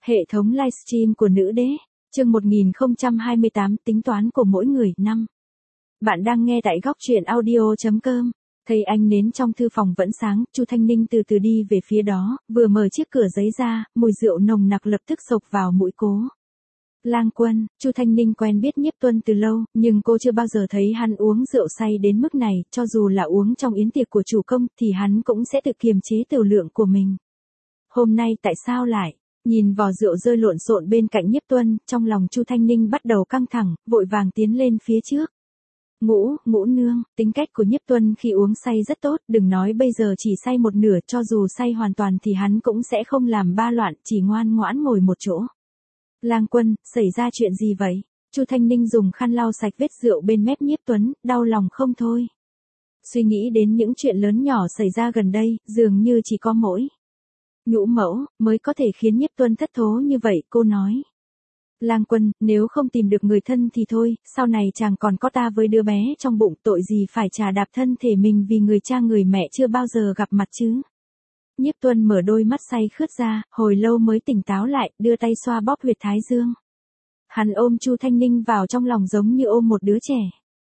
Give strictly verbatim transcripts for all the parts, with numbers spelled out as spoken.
Hệ thống livestream của nữ đế, chương một nghìn không trăm hai mươi tám tính toán của mỗi người, năm. Bạn đang nghe tại góc truyện audio chấm com. Thấy ánh nến trong thư phòng vẫn sáng, Chu Thanh Ninh từ từ đi về phía đó, vừa mở chiếc cửa giấy ra, mùi rượu nồng nặc lập tức xộc vào mũi cô. Lang Quân, Chu Thanh Ninh quen biết Nhiếp Tuân từ lâu, nhưng cô chưa bao giờ thấy hắn uống rượu say đến mức này, cho dù là uống trong yến tiệc của chủ công thì hắn cũng sẽ tự kiềm chế tiểu lượng của mình. Hôm nay tại sao lại? Nhìn vò rượu rơi lộn xộn bên cạnh Nhiếp Tuân, trong lòng Chu Thanh Ninh bắt đầu căng thẳng, vội vàng tiến lên phía trước. Ngũ, ngũ nương, tính cách của Nhiếp Tuân khi uống say rất tốt, đừng nói bây giờ chỉ say một nửa, cho dù say hoàn toàn thì hắn cũng sẽ không làm ba loạn, chỉ ngoan ngoãn ngồi một chỗ. Lang Quân, xảy ra chuyện gì vậy? Chu Thanh Ninh dùng khăn lau sạch vết rượu bên mép Nhiếp Tuấn, đau lòng không thôi. Suy nghĩ đến những chuyện lớn nhỏ xảy ra gần đây, dường như chỉ có mỗi Nhũ mẫu mới có thể khiến Nhiếp Tuân thất thố như vậy, cô nói. Lang Quân, nếu không tìm được người thân thì thôi, sau này chàng còn có ta với đứa bé trong bụng, tội gì phải trà đạp thân thể mình vì người cha người mẹ chưa bao giờ gặp mặt chứ. Nhiếp Tuân mở đôi mắt say khướt ra, hồi lâu mới tỉnh táo lại, đưa tay xoa bóp huyệt thái dương. Hắn ôm Chu Thanh Ninh vào trong lòng giống như ôm một đứa trẻ.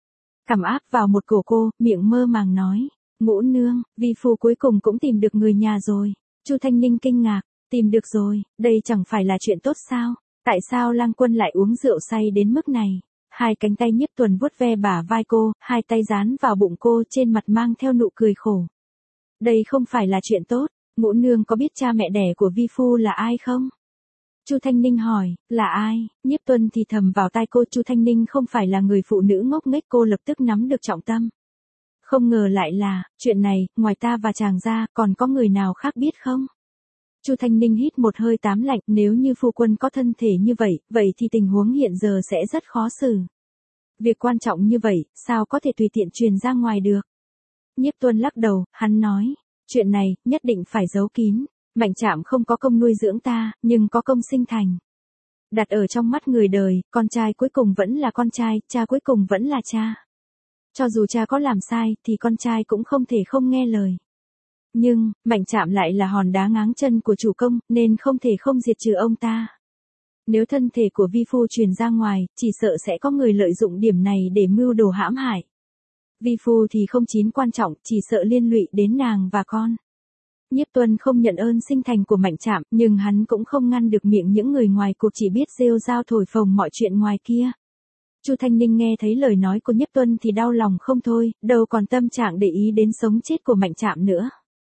Cằm áp vào một cổ cô, miệng mơ màng nói, Ngũ nương, vi phu cuối cùng cũng tìm được người nhà rồi. Chu Thanh Ninh kinh ngạc, tìm được rồi, đây chẳng phải là chuyện tốt sao? Tại sao Lang Quân lại uống rượu say đến mức này? Hai cánh tay Nhiếp Tuần vuốt ve bả vai cô, hai tay dán vào bụng cô, trên mặt mang theo nụ cười khổ. Đây không phải là chuyện tốt, Ngũ nương có biết cha mẹ đẻ của vi phu là ai không? Chu Thanh Ninh hỏi, là ai? Nhiếp Tuân thì thầm vào tai cô, Chu Thanh Ninh không phải là người phụ nữ ngốc nghếch, cô lập tức nắm được trọng tâm. Không ngờ lại là, chuyện này, ngoài ta và chàng ra, còn có người nào khác biết không? Chu Thanh Ninh hít một hơi tám lạnh, nếu như phu quân có thân thể như vậy, vậy thì tình huống hiện giờ sẽ rất khó xử. Việc quan trọng như vậy, sao có thể tùy tiện truyền ra ngoài được? Nhiếp Tuân lắc đầu, hắn nói, chuyện này, nhất định phải giấu kín. Mạnh Trạm không có công nuôi dưỡng ta, nhưng có công sinh thành. Đặt ở trong mắt người đời, con trai cuối cùng vẫn là con trai, cha cuối cùng vẫn là cha. Cho dù cha có làm sai, thì con trai cũng không thể không nghe lời. Nhưng, Mạnh Trạm lại là hòn đá ngáng chân của chủ công, nên không thể không diệt trừ ông ta. Nếu thân thể của vi phu truyền ra ngoài, chỉ sợ sẽ có người lợi dụng điểm này để mưu đồ hãm hại. Vi phu thì không chín quan trọng, chỉ sợ liên lụy đến nàng và con. Nhiếp Tuân không nhận ơn sinh thành của Mạnh Trạm, nhưng hắn cũng không ngăn được miệng những người ngoài cuộc chỉ biết rêu rao thổi phồng mọi chuyện ngoài kia. Chu Thanh Ninh nghe thấy lời nói của Nhiếp Tuân thì đau lòng không thôi, đâu còn tâm trạng để ý đến sống chết của Mạnh Trạm nữa.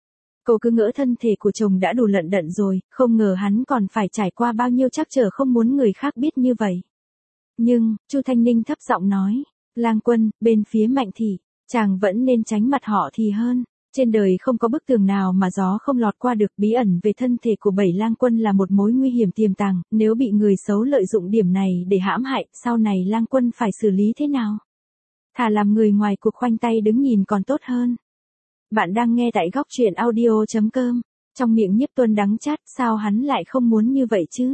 Cô cứ ngỡ thân thể của chồng đã đủ lận đận rồi, không ngờ hắn còn phải trải qua bao nhiêu trắc trở không muốn người khác biết như vậy. Nhưng, Chu Thanh Ninh thấp giọng nói, Lang Quân, bên phía Mạnh thị, chàng vẫn nên tránh mặt họ thì hơn. Trên đời không có bức tường nào mà gió không lọt qua được, bí ẩn về thân thể của Bảy Lang Quân là một mối nguy hiểm tiềm tàng, nếu bị người xấu lợi dụng điểm này để hãm hại, sau này Lang Quân phải xử lý thế nào? Thà làm người ngoài cuộc khoanh tay đứng nhìn còn tốt hơn. Bạn đang nghe tại góc truyện audio chấm com. Trong miệng Nhiếp Tuân đắng chát, sao hắn lại không muốn như vậy chứ?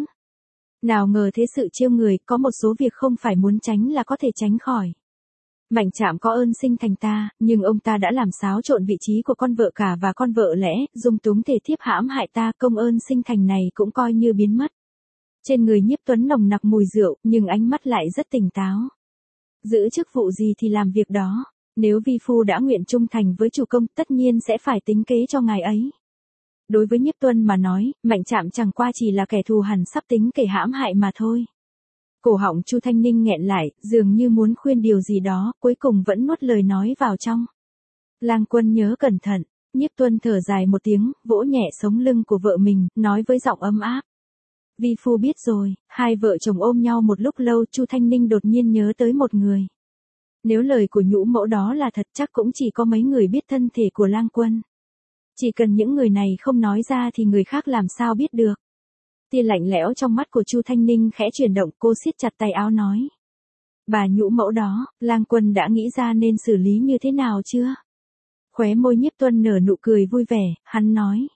Nào ngờ thế sự trêu người, có một số việc không phải muốn tránh là có thể tránh khỏi. Mạnh Trạm có ơn sinh thành ta, nhưng ông ta đã làm xáo trộn vị trí của con vợ cả và con vợ lẽ, dung túng thể thiếp hãm hại ta, công ơn sinh thành này cũng coi như biến mất. Trên người Nhiếp Tuấn nồng nặc mùi rượu, nhưng ánh mắt lại rất tỉnh táo. Giữ chức vụ gì thì làm việc đó, nếu vi phu đã nguyện trung thành với chủ công, tất nhiên sẽ phải tính kế cho ngài ấy. Đối với Nhiếp Tuân mà nói, Mạnh Trạm chẳng qua chỉ là kẻ thù hằn sắp tính kẻ hãm hại mà thôi. Cổ họng Chu Thanh Ninh nghẹn lại, dường như muốn khuyên điều gì đó, cuối cùng vẫn nuốt lời nói vào trong. Lang Quân nhớ cẩn thận. Nhiếp Tuân thở dài một tiếng, vỗ nhẹ sống lưng của vợ mình, nói với giọng ấm áp. Vi phu biết rồi. Hai vợ chồng ôm nhau một lúc lâu, Chu Thanh Ninh đột nhiên nhớ tới một người. Nếu lời của Nhũ mẫu đó là thật, chắc cũng chỉ có mấy người biết thân thể của Lang Quân. Chỉ cần những người này không nói ra thì người khác làm sao biết được. Tia lạnh lẽo trong mắt của Chu Thanh Ninh khẽ chuyển động, cô siết chặt tay áo nói. Bà Nhũ mẫu đó, Lang Quân đã nghĩ ra nên xử lý như thế nào chưa? Khóe môi Nhiếp Tuân nở nụ cười vui vẻ, hắn nói.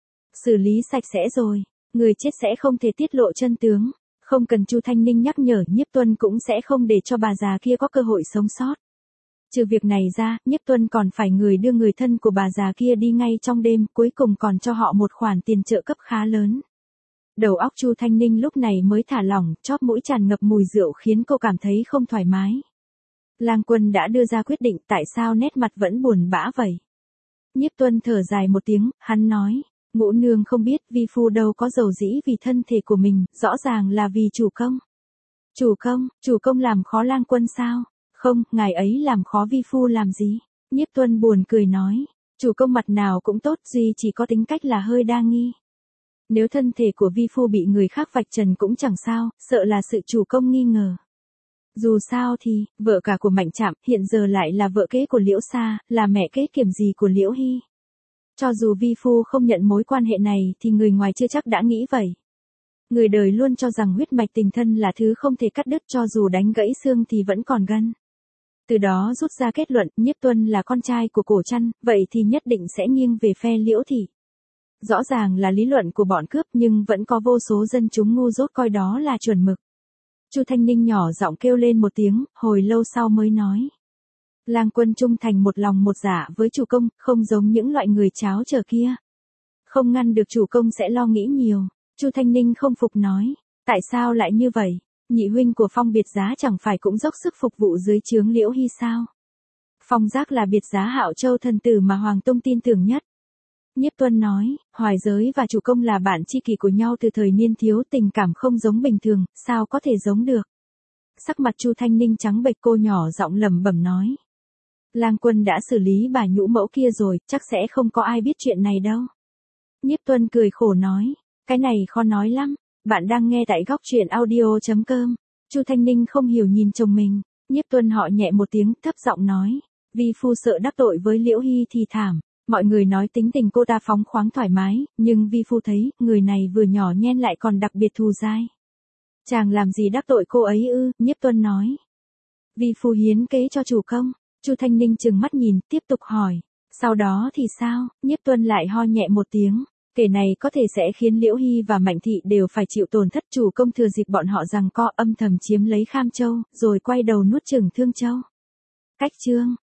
Xử lý sạch sẽ rồi, người chết sẽ không thể tiết lộ chân tướng. Không cần Chu Thanh Ninh nhắc nhở, Nhiếp Tuân cũng sẽ không để cho bà già kia có cơ hội sống sót. Trừ việc này ra, Nhiếp Tuân còn phải người đưa người thân của bà già kia đi ngay trong đêm, cuối cùng còn cho họ một khoản tiền trợ cấp khá lớn. Đầu óc Chu Thanh Ninh lúc này mới thả lỏng, chóp mũi tràn ngập mùi rượu khiến cô cảm thấy không thoải mái. Lang Quân đã đưa ra quyết định, tại sao nét mặt vẫn buồn bã vậy? Nhiếp Tuân thở dài một tiếng, hắn nói, Ngũ nương không biết vi phu đâu có dầu dĩ vì thân thể của mình, rõ ràng là vì chủ công. Chủ công, chủ công làm khó Lang Quân sao? Không, ngài ấy làm khó vi phu làm gì? Nhiếp Tuân buồn cười nói, chủ công mặt nào cũng tốt, duy chỉ có tính cách là hơi đa nghi. Nếu thân thể của vi phu bị người khác vạch trần cũng chẳng sao, sợ là sự chủ công nghi ngờ. Dù sao thì, vợ cả của Mạnh Trạm hiện giờ lại là vợ kế của Liễu Sa, là mẹ kế kiểm gì của Liễu Hy. Cho dù vi phu không nhận mối quan hệ này thì người ngoài chưa chắc đã nghĩ vậy. Người đời luôn cho rằng huyết mạch tình thân là thứ không thể cắt đứt, cho dù đánh gãy xương thì vẫn còn gân. Từ đó rút ra kết luận, Nhiếp Tuân là con trai của Cổ Trăn, vậy thì nhất định sẽ nghiêng về phe Liễu Thị. Rõ ràng là lý luận của bọn cướp nhưng vẫn có vô số dân chúng ngu dốt coi đó là chuẩn mực. Chu Thanh Ninh nhỏ giọng kêu lên một tiếng, hồi lâu sau mới nói. Lang Quân trung thành một lòng một dạ với chủ công, không giống những loại người cháo trở kia. Không ngăn được chủ công sẽ lo nghĩ nhiều. Chu Thanh Ninh không phục nói, tại sao lại như vậy? Nhị huynh của Phong Biệt Giá chẳng phải cũng dốc sức phục vụ dưới trướng Liễu Hy sao? Phong Giác là Biệt Giá Hạo Châu thần tử mà Hoàng Tông tin tưởng nhất. Nhiếp Tuân nói, Hoài Giới và chủ công là bạn tri kỷ của nhau từ thời niên thiếu, tình cảm không giống bình thường, sao có thể giống được? Sắc mặt Chu Thanh Ninh trắng bệch, cô nhỏ giọng lẩm bẩm nói. Lang Quân đã xử lý bà nhũ mẫu kia rồi, chắc sẽ không có ai biết chuyện này đâu. Nhiếp Tuân cười khổ nói, cái này khó nói lắm. Bạn đang nghe tại góc truyện audio chấm com. Chu Thanh Ninh không hiểu nhìn chồng mình. Nhiếp Tuân họ nhẹ một tiếng, thấp giọng nói, vi phu sợ đắc tội với Liễu Hy thì thảm. Mọi người nói tính tình cô ta phóng khoáng thoải mái, nhưng vi phu thấy, người này vừa nhỏ nhen lại còn đặc biệt thù dai. Chàng làm gì đắc tội cô ấy ư? Nhiếp Tuân nói. Vi phu hiến kế cho chủ công. Chu Thanh Ninh trừng mắt nhìn, tiếp tục hỏi. Sau đó thì sao? Nhiếp Tuân lại ho nhẹ một tiếng. Kể này có thể sẽ khiến Liễu Hy và Mạnh Thị đều phải chịu tổn thất, chủ công thừa dịp bọn họ giằng co âm thầm chiếm lấy Kham Châu, rồi quay đầu nuốt chửng Thương Châu. Cách chương.